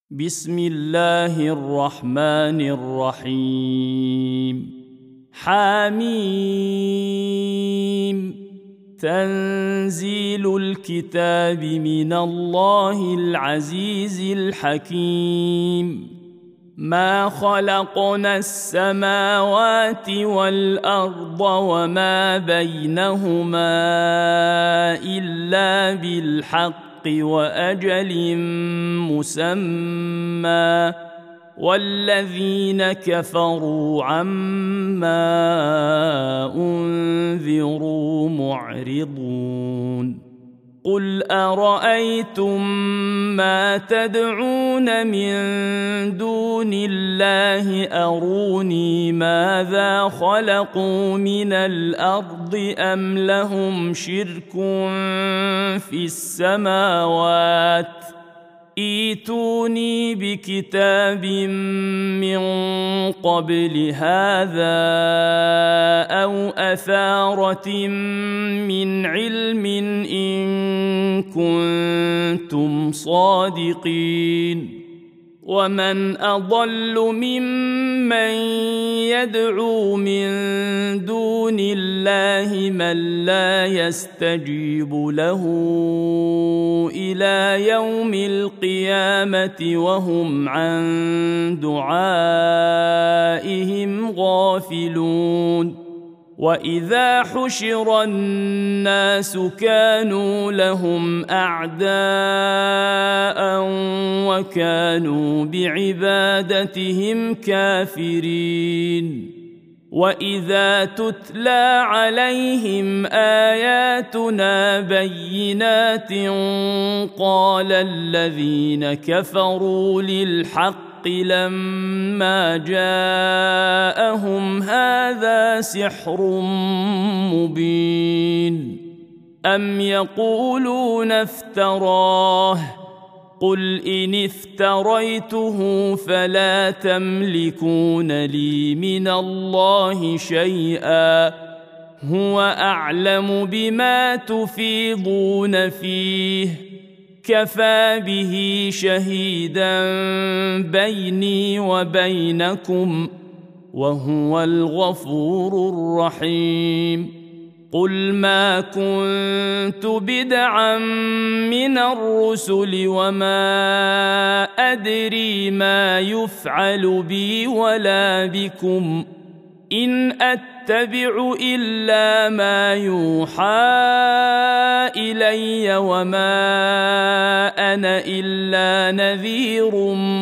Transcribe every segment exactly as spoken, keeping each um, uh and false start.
بسم الله الرحمن الرحيم. حميم. تنزيل الكتاب من الله العزيز الحكيم. ما خلقنا السماوات والأرض وما بينهما إلا بالحق وأجل مسمى والذين كفروا عما أنذروا معرضون. قل أرأيتم ما تدعون من دون الله أروني ماذا خلقوا من الأرض أم لهم شرك في السماوات ائتوني بكتاب من قبل هذا أو أثارة من علم إن كنتم صادقين. ومن أضل ممن يدعو من دون الله من لا يستجيب له إلى يوم القيامة وهم عن دعائهم غافلون. وإذا حشر الناس كانوا لهم أعداء وكانوا بعبادتهم كافرين. وإذا تتلى عليهم آياتنا بينات قال الذين كفروا للحق لما جاءهم هذا سحر مبين. أم يقولون افتراه قل إن افتريته فلا تملكون لي من الله شيئا هو أعلم بما تفيضون فيه كفى به شهيدا بيني وبينكم وهو الغفور الرحيم. قل ما كنت بدعا من الرسل وما أدري ما يفعل بي ولا بكم إن أتبع إلا ما يوحى إلي وما أنا إلا نذير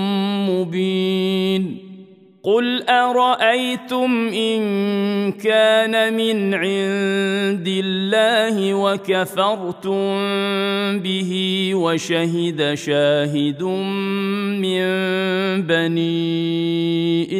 مبين. قل أرأيتم إن كان من عند الله وكفرتم به وشهد شاهد من بني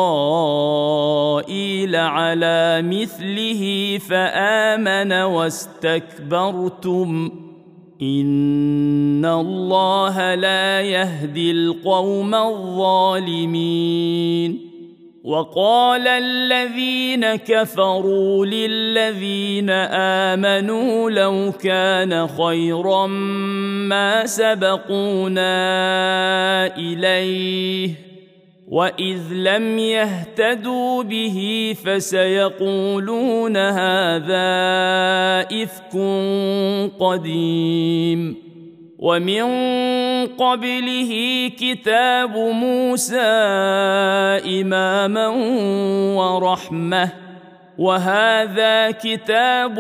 إسرائيل على مثله فآمن واستكبرتم إن الله لا يهدي القوم الظالمين. وقال الذين كفروا للذين آمنوا لو كان خيرا ما سبقونا إليه وإذ لم يهتدوا به فسيقولون هذا إفك قديم. ومن قبله كتاب موسى إماما ورحمة وهذا كتاب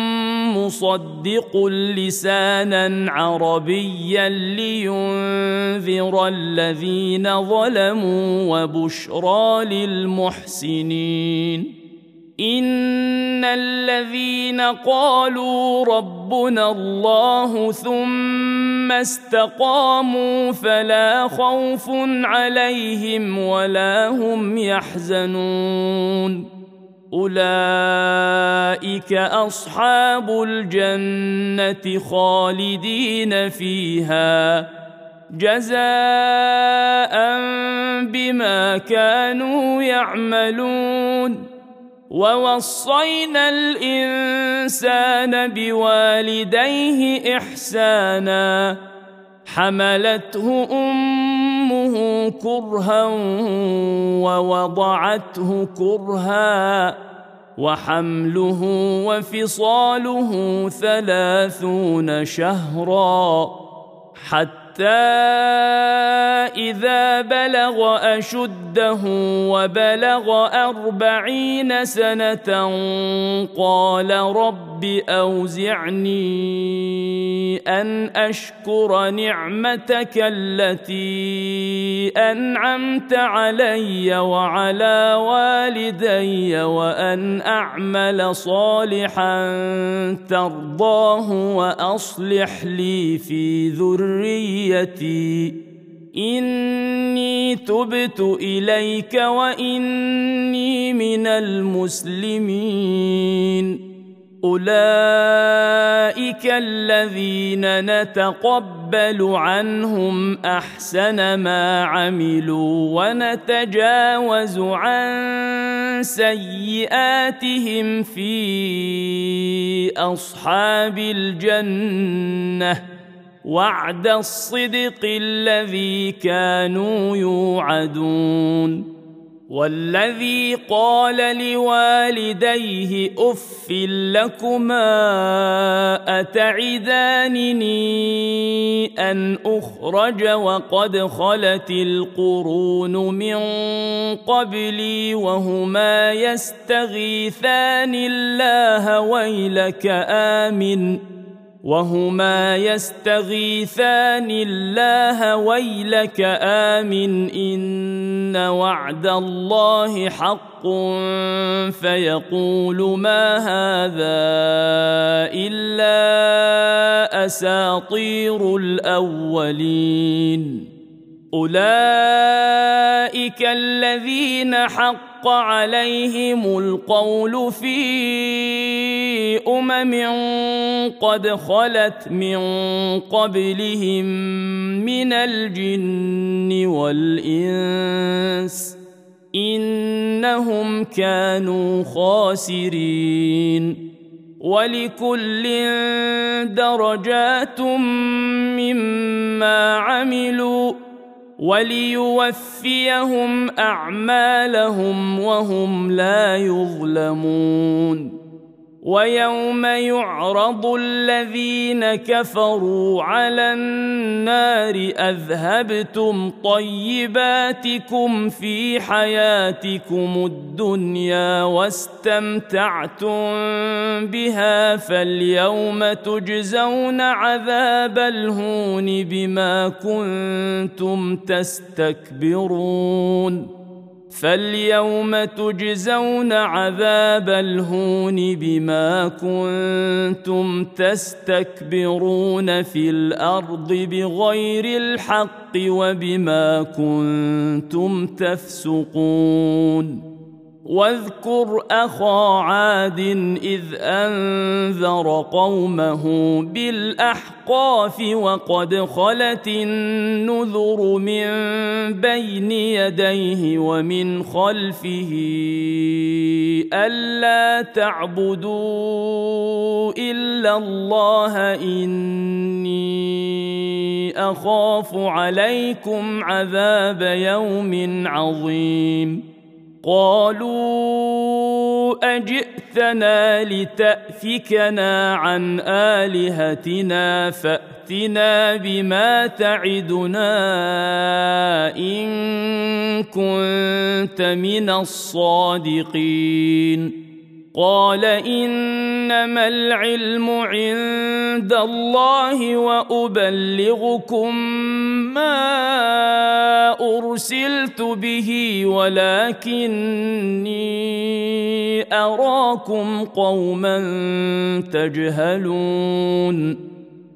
مصدق لسانا عربيا لينذر الذين ظلموا وبشرى للمحسنين. إن الذين قالوا ربنا الله ثم استقاموا فلا خوف عليهم ولا هم يحزنون أولئك أصحاب الجنة خالدين فيها جزاء بما كانوا يعملون. ووصينا الإنسان بوالديه إحسانا حملته أمه كرها ووضعته كرها وحمله وفصاله ثلاثون شهرا حتى إذا بلغ أشده وبلغ أربعين سنة قال رب أوزعني أن أشكر نعمتك التي أنعمت علي وعلى والدي وأن أعمل صالحا ترضاه وأصلح لي في ذريتي إني تبت إليك وإني من المسلمين. أولئك الذين نتقبل عنهم أحسن ما عملوا ونتجاوز عن سيئاتهم في أصحاب الجنة وعد الصدق الذي كانوا يوعدون. والذي قال لوالديه أف لكما أتعدانني أن أخرج وقد خلت القرون من قبلي وهما يستغيثان الله ويلك آمن وهما يستغيثان الله ويلك آمن إن وعد الله حق فيقول ما هذا إلا أساطير الأولين. أولئك الذين حق عليهم القول في أمم قد خلت من قبلهم من الجن والإنس إنهم كانوا خاسرين. ولكل درجات مما عملوا وليوفيهم أعمالهم وهم لا يظلمون. ويوم يعرض الذين كفروا على النار أذهبتم طيباتكم في حياتكم الدنيا واستمتعتم بها فاليوم تجزون عذاب الهون بما كنتم تستكبرون فاليوم تجزون عذاب الهون بما كنتم تستكبرون في الأرض بغير الحق وبما كنتم تفسقون. واذكر أخا عاد إذ أنذر قومه بالأحقاف وقد خلت النذر من بين يديه ومن خلفه ألا تعبدوا إلا الله إني أخاف عليكم عذاب يوم عظيم. قالوا أجئتنا لتأفكنا عن آلهتنا فأتنا بما تعدنا إن كنت من الصادقين. قال إنما العلم عند الله وأبلغكم ما أرسلت به ولكني أراكم قوما تجهلون.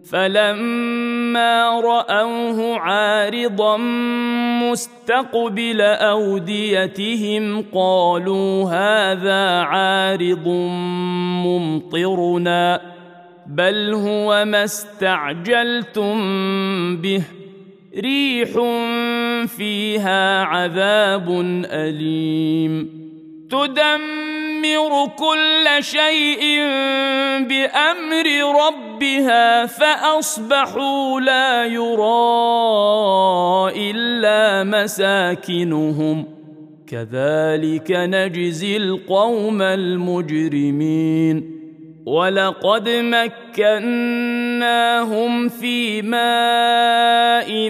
فلما رأوه عارضا مستقبل أوديتهم قالوا هذا عارض ممطرنا بل هو ما استعجلتم به ريح فيها عذاب أليم تدمر تدمر كل شيء بأمر ربها فأصبحوا لا يرى إلا مساكنهم كذلك نجزي القوم المجرمين ولقد مكناهم في ماء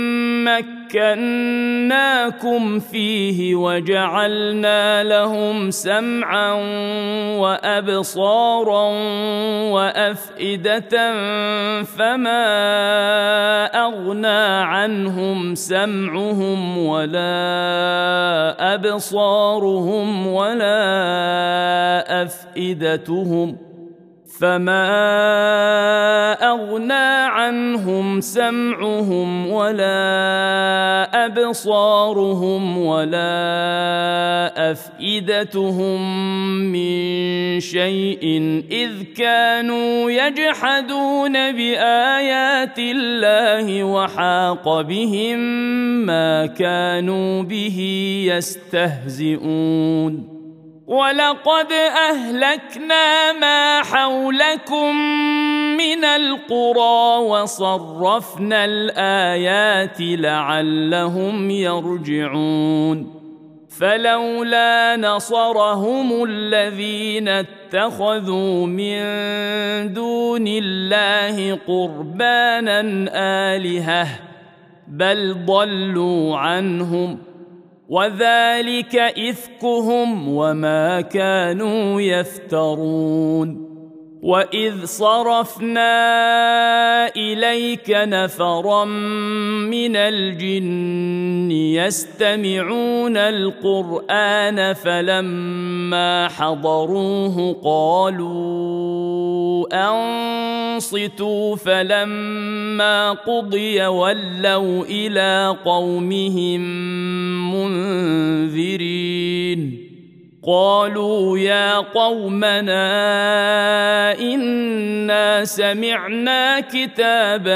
مكناكم فيه وجعلنا لهم سمعا وأبصارا وأفئدة فما أغنى عنهم سمعهم ولا أبصارهم ولا أفئدتهم فما أغنى عنهم سمعهم ولا أبصارهم ولا أفئدتهم من شيء إذ كانوا يجحدون بآيات الله وحاق بهم ما كانوا به يستهزئون ولقد أهلكنا ما حولكم من القرى وصرفنا الآيات لعلهم يرجعون فلولا نصرهم الذين اتخذوا من دون الله قربانا آلهة بل ضلوا عنهم وذلك إفكهم وما كانوا يفترون وإذ صرفنا إليك نفرا من الجن يستمعون القرآن فلما حضروه قالوا أنصتوا فلما قضي ولوا إلى قومهم منذرين قالوا يا قومنا إنا سمعنا كتابا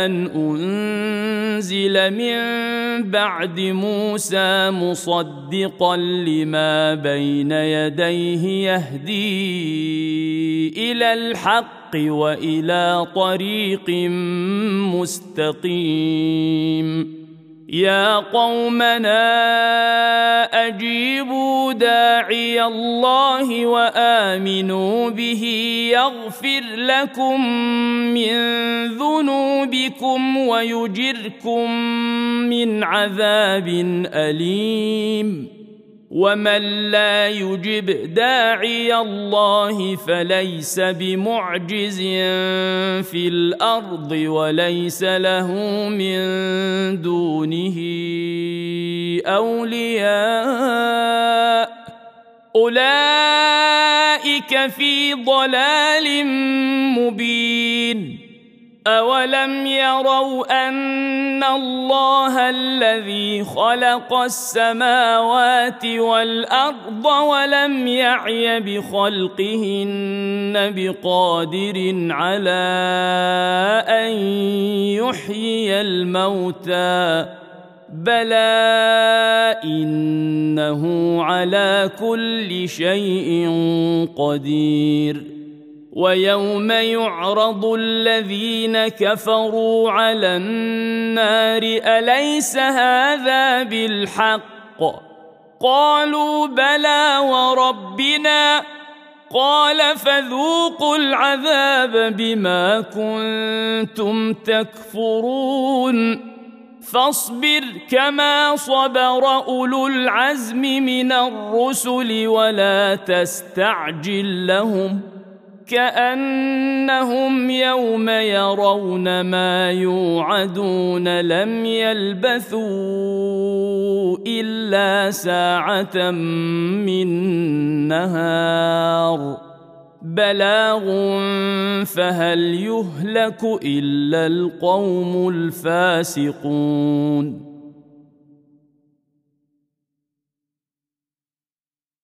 أنزل من بعد موسى مصدقا لما بين يديه يهدي إلى الحق وإلى طريق مستقيم يا قومنا أجيبوا داعي الله وآمنوا به يغفر لكم من ذنوبكم ويجركم من عذاب أليم ومن لا يجب داعي الله فليس بمعجز في الأرض وليس له من دونه أولياء أولئك في ضلال مبين أولم يروا أن الله الذي خلق السماوات والأرض ولم يعي بخلقهن بقادر على أن يحيي الموتى بلى إنه على كل شيء قدير ويوم يعرض الذين كفروا على النار أليس هذا بالحق قالوا بلى وربنا قال فذوقوا العذاب بما كنتم تكفرون فاصبر كما صبر أولو العزم من الرسل ولا تستعجل لهم كأنهم يوم يرون ما يوعدون لم يلبثوا إلا ساعة من نهار بلاغ فهل يهلك إلا القوم الفاسقون